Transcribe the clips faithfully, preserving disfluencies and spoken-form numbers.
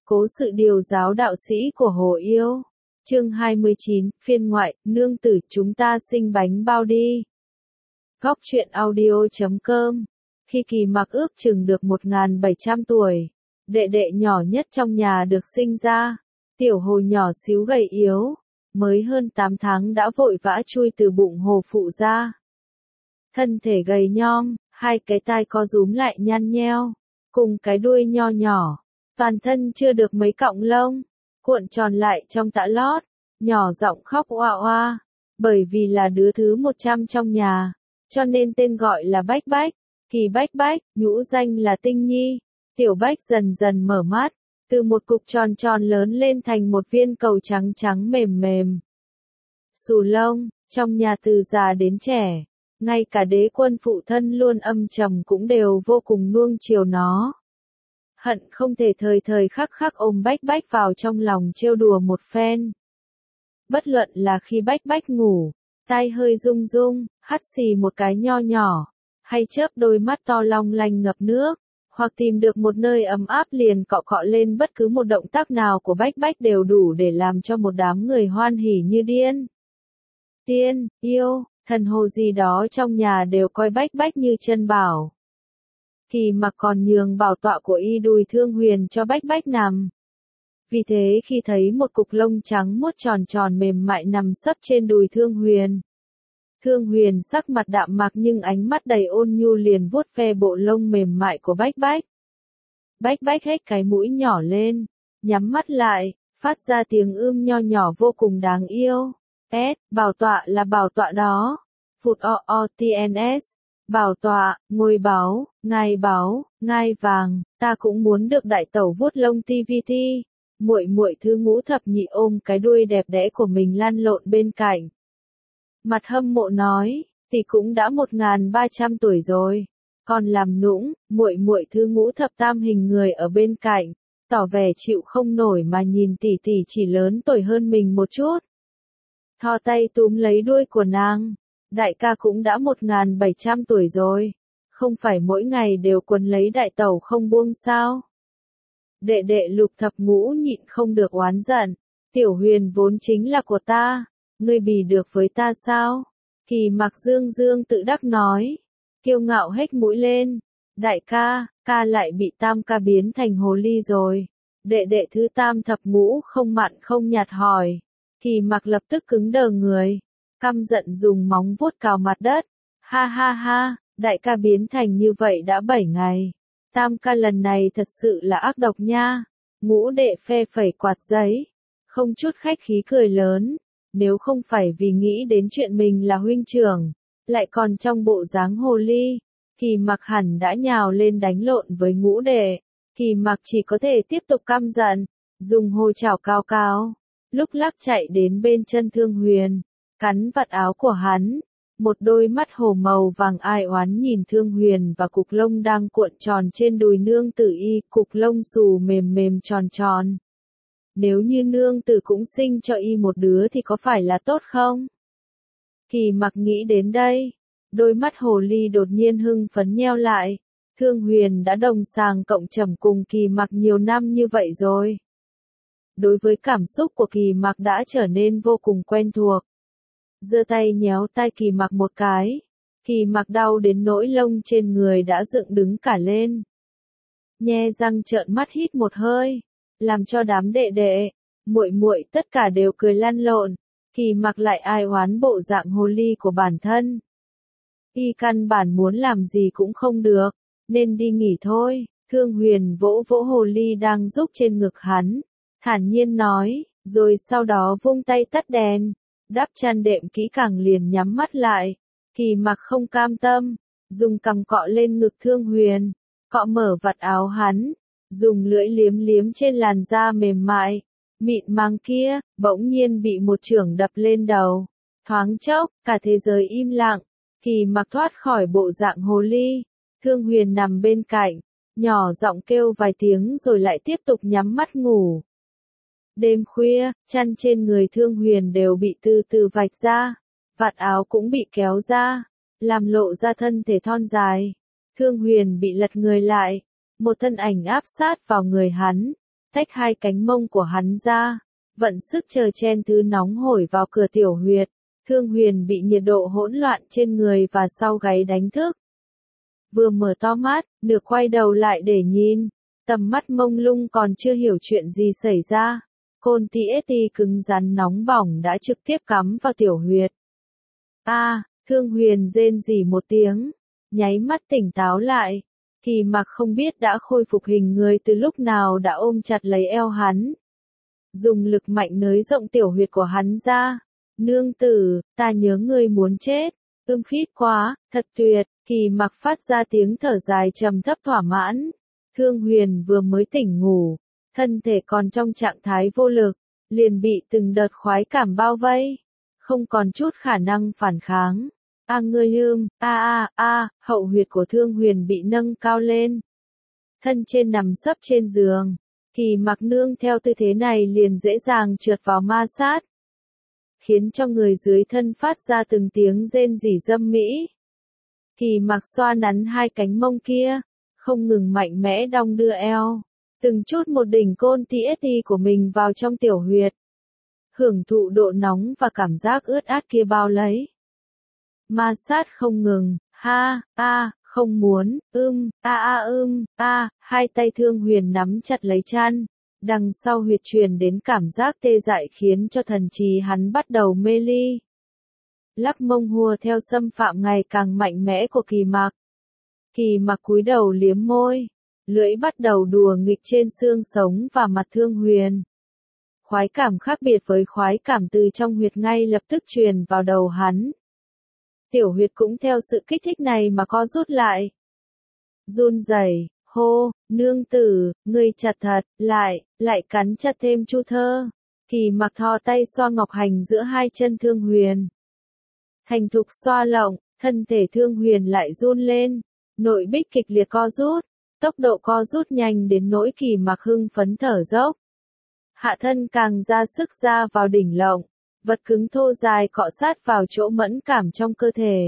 Cố sự điều giáo đạo sĩ của Hồ Yêu. Chương hai mươi chín, phiên ngoại, nương tử, chúng ta sinh bánh bao đi. Góc truyện audio chấm com. Khi Kỳ Mặc ước chừng được một nghìn bảy trăm tuổi, đệ đệ nhỏ nhất trong nhà được sinh ra. Tiểu Hồ nhỏ xíu gầy yếu, mới hơn tám tháng đã vội vã chui từ bụng Hồ phụ ra. Thân thể gầy nhom, hai cái tai co rúm lại nhăn nheo, cùng cái đuôi nho nhỏ, toàn thân chưa được mấy cọng lông, cuộn tròn lại trong tã lót, nhỏ giọng khóc oa oa, bởi vì là đứa thứ một trăm trong nhà, cho nên tên gọi là Bách Bách. Kỳ Bách Bách, nhũ danh là Tinh Nhi. Tiểu Bách dần dần mở mắt, từ một cục tròn tròn lớn lên thành một viên cầu trắng trắng mềm mềm. Xù lông, trong nhà từ già đến trẻ, ngay cả đế quân phụ thân luôn âm trầm cũng đều vô cùng nuông chiều nó. Hận không thể thời thời khắc khắc ôm Bách Bách vào trong lòng trêu đùa một phen. Bất luận là khi Bách Bách ngủ, tai hơi rung rung, hắt xì một cái nho nhỏ, hay chớp đôi mắt to long lanh ngập nước, hoặc tìm được một nơi ấm áp liền cọ cọ lên, bất cứ một động tác nào của Bách Bách đều đủ để làm cho một đám người hoan hỉ như điên. Tiên, yêu, thần hồ gì đó trong nhà đều coi Bách Bách như chân bảo. Kỳ Mặc còn nhường bảo tọa của y đùi Thương Huyền cho Bách Bách nằm. Vì thế khi thấy một cục lông trắng muốt tròn tròn mềm mại nằm sấp trên đùi Thương Huyền, Thương Huyền sắc mặt đạm mạc nhưng ánh mắt đầy ôn nhu liền vuốt ve bộ lông mềm mại của Bách Bách. Bách Bách hết cái mũi nhỏ lên, nhắm mắt lại, phát ra tiếng ưm nho nhỏ vô cùng đáng yêu. S, bảo tọa là bảo tọa đó. Phụt o o tns. Bảo tọa, ngôi báu, ngai báu, ngai vàng, ta cũng muốn được đại tẩu vuốt lông ti vi ti. Muội muội thứ ngũ thập nhị ôm cái đuôi đẹp đẽ của mình lăn lộn bên cạnh. Mặt hâm mộ nói, tỷ cũng đã một nghìn ba trăm tuổi rồi, còn làm nũng. Muội muội thứ ngũ thập tam hình người ở bên cạnh, tỏ vẻ chịu không nổi mà nhìn tỷ tỷ chỉ lớn tuổi hơn mình một chút. Thò tay túm lấy đuôi của nàng. Đại ca cũng đã một nghìn bảy trăm tuổi rồi, không phải mỗi ngày đều quấn lấy đại tẩu không buông sao? Đệ đệ Lục thập ngũ nhịn không được oán giận, Tiểu Huyền vốn chính là của ta, ngươi bì được với ta sao? Kỳ Mặc dương dương tự đắc nói, kiêu ngạo hết mũi lên, đại ca, ca lại bị tam ca biến thành hồ ly rồi. Đệ đệ thứ tam thập ngũ không mặn không nhạt hỏi. Kỳ Mặc lập tức cứng đờ người, căm giận dùng móng vuốt cào mặt đất. Ha ha ha, đại ca biến thành như vậy đã bảy ngày. Tam ca lần này thật sự là ác độc nha. Ngũ đệ phe phẩy quạt giấy, không chút khách khí cười lớn. Nếu không phải vì nghĩ đến chuyện mình là huynh trưởng, lại còn trong bộ dáng hồ ly, Kỳ Mặc hẳn đã nhào lên đánh lộn với ngũ đệ. Kỳ Mặc chỉ có thể tiếp tục căm giận, dùng hồ chảo cao cao, lúc lắc chạy đến bên chân Thương Huyền, cắn vạt áo của hắn. Một đôi mắt hồ màu vàng ai oán nhìn Thương Huyền và cục lông đang cuộn tròn trên đùi nương tử y, cục lông xù mềm mềm tròn tròn. Nếu như nương tử cũng sinh cho y một đứa thì có phải là tốt không? Kỳ Mặc nghĩ đến đây, đôi mắt hồ ly đột nhiên hưng phấn nheo lại. Thương Huyền đã đồng sàng cộng trầm cùng Kỳ Mặc nhiều năm như vậy rồi. Đối với cảm xúc của Kỳ Mặc đã trở nên vô cùng quen thuộc. Giơ tay nhéo tai Kỳ Mặc một cái, Kỳ Mặc đau đến nỗi lông trên người đã dựng đứng cả lên. Nhe răng trợn mắt hít một hơi, làm cho đám đệ đệ, muội muội tất cả đều cười lăn lộn. Kỳ Mặc lại ai oán bộ dạng hồ ly của bản thân. Y căn bản muốn làm gì cũng không được, nên đi nghỉ thôi. Thương Huyền vỗ vỗ hồ ly đang rúc trên ngực hắn, thản nhiên nói, rồi sau đó vung tay tắt đèn, đắp chăn đệm kỹ càng liền nhắm mắt lại. Kỳ Mặc không cam tâm, dùng cằm cọ lên ngực Thương Huyền, cọ mở vạt áo hắn, dùng lưỡi liếm liếm trên làn da mềm mại, mịn màng kia, bỗng nhiên bị một chưởng đập lên đầu. Thoáng chốc, cả thế giới im lặng. Kỳ Mặc thoát khỏi bộ dạng hồ ly. Thương Huyền nằm bên cạnh, nhỏ giọng kêu vài tiếng rồi lại tiếp tục nhắm mắt ngủ. Đêm khuya, chăn trên người Thương Huyền đều bị từ từ vạch ra, vạt áo cũng bị kéo ra, làm lộ ra thân thể thon dài. Thương Huyền bị lật người lại, một thân ảnh áp sát vào người hắn, tách hai cánh mông của hắn ra, vận sức chờ chen thứ nóng hổi vào cửa tiểu huyệt. Thương Huyền bị nhiệt độ hỗn loạn trên người và sau gáy đánh thức. Vừa mở to mắt, nửa quay đầu lại để nhìn, tầm mắt mông lung còn chưa hiểu chuyện gì xảy ra. Côn ti ét ti cứng rắn nóng bỏng đã trực tiếp cắm vào tiểu huyệt. A, à, Thương Huyền rên rỉ một tiếng, nháy mắt tỉnh táo lại. Kỳ Mặc không biết đã khôi phục hình người từ lúc nào đã ôm chặt lấy eo hắn. Dùng lực mạnh nới rộng tiểu huyệt của hắn ra. Nương tử, ta nhớ ngươi muốn chết. Ưm khít quá, thật tuyệt. Kỳ Mặc phát ra tiếng thở dài trầm thấp thỏa mãn. Thương Huyền vừa mới tỉnh ngủ, thân thể còn trong trạng thái vô lực, liền bị từng đợt khoái cảm bao vây, không còn chút khả năng phản kháng. A ngươi ưm, a a a, hậu huyệt của Thương Huyền bị nâng cao lên. Thân trên nằm sấp trên giường, Kỳ Mặc nương theo tư thế này liền dễ dàng trượt vào ma sát, khiến cho người dưới thân phát ra từng tiếng rên rỉ dâm mỹ. Kỳ Mặc xoa nắn hai cánh mông kia, không ngừng mạnh mẽ đong đưa eo, từng chút một đỉnh côn ti ét ti của mình vào trong tiểu huyệt. Hưởng thụ độ nóng và cảm giác ướt át kia bao lấy. Ma sát không ngừng, ha, a, không muốn, ưm, a a ưm, a, hai tay Thương Huyền nắm chặt lấy chăn, đằng sau huyệt truyền đến cảm giác tê dại khiến cho thần trí hắn bắt đầu mê ly. Lắc mông hùa theo xâm phạm ngày càng mạnh mẽ của Kỳ Mặc. Kỳ Mặc cúi đầu liếm môi, lưỡi bắt đầu đùa nghịch trên xương sống và mặt Thương Huyền. Khoái cảm khác biệt với khoái cảm từ trong huyệt ngay lập tức truyền vào đầu hắn. Tiểu huyệt cũng theo sự kích thích này mà co rút lại. Run rẩy, hô, nương tử, ngươi chặt thật, lại, lại cắn chặt thêm chu thơ. Kỳ Mặc thò tay xoa ngọc hành giữa hai chân Thương Huyền. Thành thục xoa lộng, thân thể Thương Huyền lại run lên, nội bích kịch liệt co rút, tốc độ co rút nhanh đến nỗi Kỳ Mặc hưng phấn thở dốc. Hạ thân càng ra sức ra vào đỉnh lộng, vật cứng thô dài cọ sát vào chỗ mẫn cảm trong cơ thể.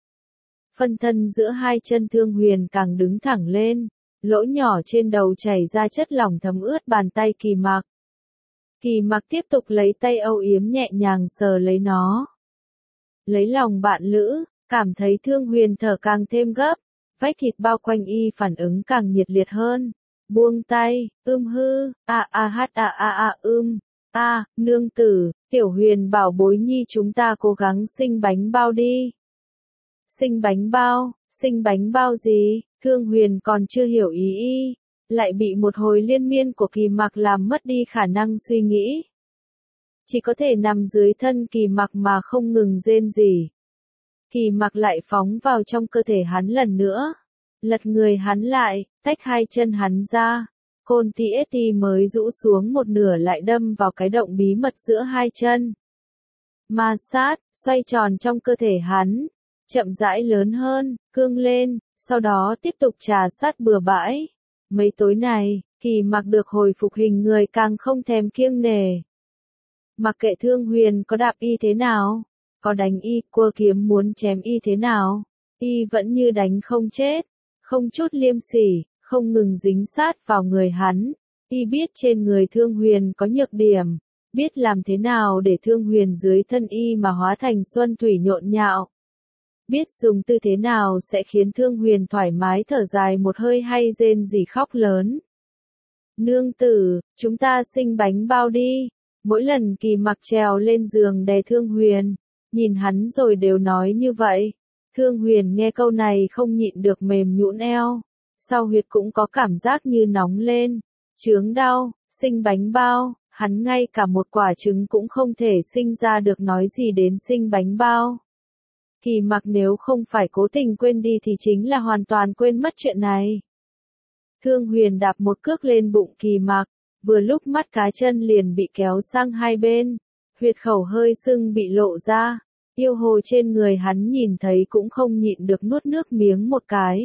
Phân thân giữa hai chân Thương Huyền càng đứng thẳng lên, lỗ nhỏ trên đầu chảy ra chất lỏng thấm ướt bàn tay Kỳ Mặc. Kỳ Mặc tiếp tục lấy tay âu yếm nhẹ nhàng sờ lấy nó. Lấy lòng bạn lữ, cảm thấy Thương Huyền thở càng thêm gấp, vách thịt bao quanh y phản ứng càng nhiệt liệt hơn. Buông tay, ưm hư, a a hát a a a ưm, a, nương tử, Tiểu Huyền bảo bối nhi chúng ta cố gắng sinh bánh bao đi. Sinh bánh bao, sinh bánh bao gì? Thương Huyền còn chưa hiểu ý y, lại bị một hồi liên miên của Kỳ Mặc làm mất đi khả năng suy nghĩ. Chỉ có thể nằm dưới thân Kỳ Mặc mà không ngừng rên rỉ. Kỳ Mặc lại phóng vào trong cơ thể hắn lần nữa, lật người hắn lại, tách hai chân hắn ra. Côn ti ét ti mới rũ xuống một nửa lại đâm vào cái động bí mật giữa hai chân. Ma sát, xoay tròn trong cơ thể hắn, chậm rãi lớn hơn, cương lên, sau đó tiếp tục trà sát bừa bãi. Mấy tối này, Kỳ Mặc được hồi phục hình người càng không thèm kiêng nể. Mặc kệ Thương Huyền có đạp y thế nào, có đánh y, cua kiếm muốn chém y thế nào, y vẫn như đánh không chết, không chút liêm sỉ, không ngừng dính sát vào người hắn. Y biết trên người Thương Huyền có nhược điểm, biết làm thế nào để Thương Huyền dưới thân y mà hóa thành xuân thủy nhộn nhạo. Biết dùng tư thế nào sẽ khiến Thương Huyền thoải mái thở dài một hơi hay rên rỉ khóc lớn. Nương tử, chúng ta sinh bánh bao đi. Mỗi lần Kỳ Mặc trèo lên giường đè Thương Huyền, nhìn hắn rồi đều nói như vậy. Thương Huyền nghe câu này không nhịn được mềm nhũn eo. Sau huyệt cũng có cảm giác như nóng lên, chướng đau, sinh bánh bao, hắn ngay cả một quả trứng cũng không thể sinh ra được nói gì đến sinh bánh bao. Kỳ Mặc nếu không phải cố tình quên đi thì chính là hoàn toàn quên mất chuyện này. Thương Huyền đạp một cước lên bụng Kỳ Mặc, vừa lúc mắt cá chân liền bị kéo sang hai bên, huyệt khẩu hơi sưng bị lộ ra, yêu hồ trên người hắn nhìn thấy cũng không nhịn được nuốt nước miếng một cái.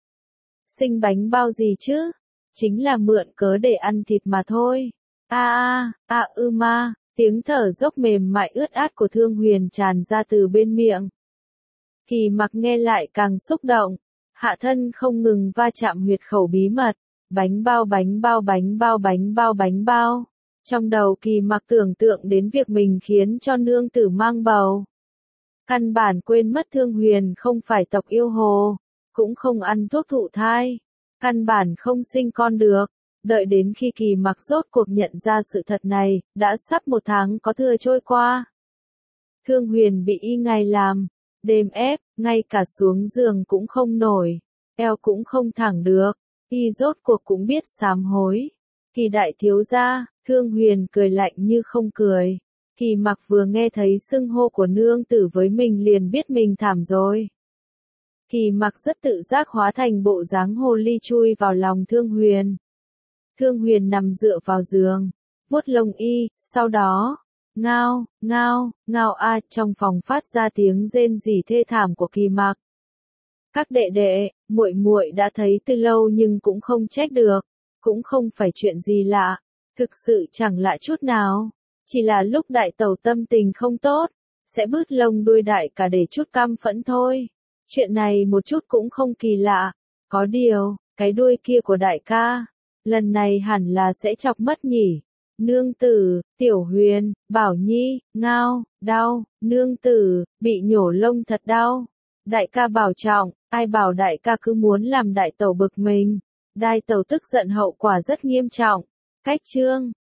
Sinh bánh bao gì chứ? Chính là mượn cớ để ăn thịt mà thôi. A a, a ư ma, tiếng thở dốc mềm mại ướt át của Thương Huyền tràn ra từ bên miệng. Kỳ Mặc nghe lại càng xúc động, hạ thân không ngừng va chạm huyệt khẩu bí mật, bánh bao bánh bao bánh bao bánh bao bánh bao. Trong đầu Kỳ Mặc tưởng tượng đến việc mình khiến cho nương tử mang bầu. Căn bản quên mất Thương Huyền không phải tộc yêu hồ, cũng không ăn thuốc thụ thai, căn bản không sinh con được. Đợi đến khi Kỳ Mặc rốt cuộc nhận ra sự thật này, đã sắp một tháng có thừa trôi qua. Thương Huyền bị y ngày làm, đêm ép, ngay cả xuống giường cũng không nổi, eo cũng không thẳng được, y rốt cuộc cũng biết sám hối. Kỳ đại thiếu gia, Thương Huyền cười lạnh như không cười. Kỳ Mặc vừa nghe thấy xưng hô của nương tử với mình liền biết mình thảm rồi. Kỳ Mặc rất tự giác hóa thành bộ dáng hồ ly chui vào lòng Thương Huyền. Thương Huyền nằm dựa vào giường, vuốt lông y, sau đó, ngao, ngao, ngao a, trong phòng phát ra tiếng rên rỉ thê thảm của Kỳ Mặc. Các đệ đệ, muội muội đã thấy từ lâu nhưng cũng không trách được, cũng không phải chuyện gì lạ, thực sự chẳng lạ chút nào, chỉ là lúc đại tẩu tâm tình không tốt, sẽ bứt lông đuôi đại cả để chút căm phẫn thôi. Chuyện này một chút cũng không kỳ lạ, có điều, cái đuôi kia của đại ca, lần này hẳn là sẽ chọc mất nhỉ. Nương tử, Tiểu Huyền, Bảo Nhi, ngao, đau, nương tử, bị nhổ lông thật đau. Đại ca bảo trọng, ai bảo đại ca cứ muốn làm đại tẩu bực mình. Đại tẩu tức giận hậu quả rất nghiêm trọng. Cách chương